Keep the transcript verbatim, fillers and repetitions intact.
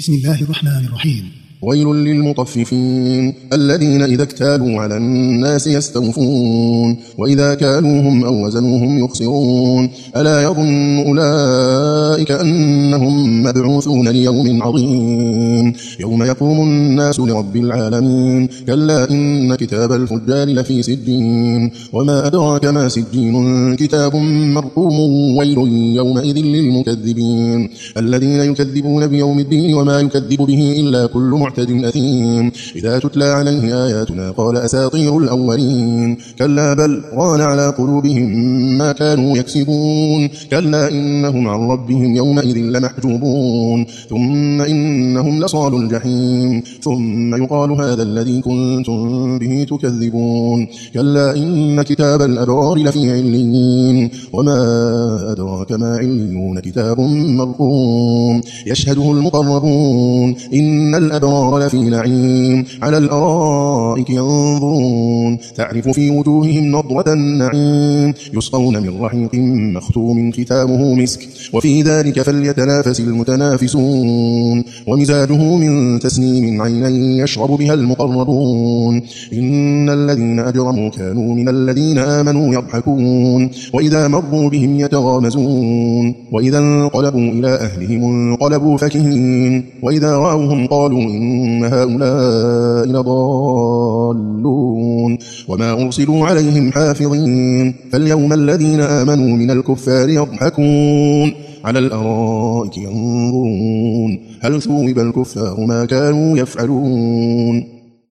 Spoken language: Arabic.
بسم الله الرحمن الرحيم. ويل للمطففين الذين إذا اكتالوا على الناس يستوفون وإذا كالوهم أو وزنوهم يخسرون ألا يظن أولئك أنهم مبعوثون ليوم عظيم يوم يقوم الناس لرب العالمين كلا إن كتاب الفجار لفي سجين وما أدراك ما سجين كتاب مرقوم ويل يومئذ للمكذبين الذين يكذبون بيوم الدين وما يكذب به إلا كل معتد أثيم إذا تتلى عليه آياتنا قال أساطير الأولين كلا بل ران على قلوبهم ما كانوا يكسبون كلا إنهم عن ربهم يومئذ لمحجوبون ثم إنهم لصال الجحيم ثم يقال هذا الذي كنتم به تكذبون كلا إن كتاب الأبرار لفي عليين وما أدراك ما عليون كتاب مرقوم يشهده المقربون إن الأبرار لفي نعيم على الأرائك ينظرون تعرف في وجوههم نضرة النعيم يسقون من رحيق مختوم ختامه مسك وفي ذلك فليتنافس المتنافسون ومزاجه من تسنيم عينا يشرب بها المقربون إن الذين أجرموا كانوا من الذين آمنوا يضحكون وإذا مروا بهم يتغامزون وإذا انقلبوا إلى أهلهم انقلبوا فكهين وإذا رأوهم قالوا إن هؤلاء لضالون وما أرسلوا عليهم حافظين فاليوم الذين آمنوا من الكفار يضحكون على الأرائك ينظرون هل ثوب الكفار ما كانوا يفعلون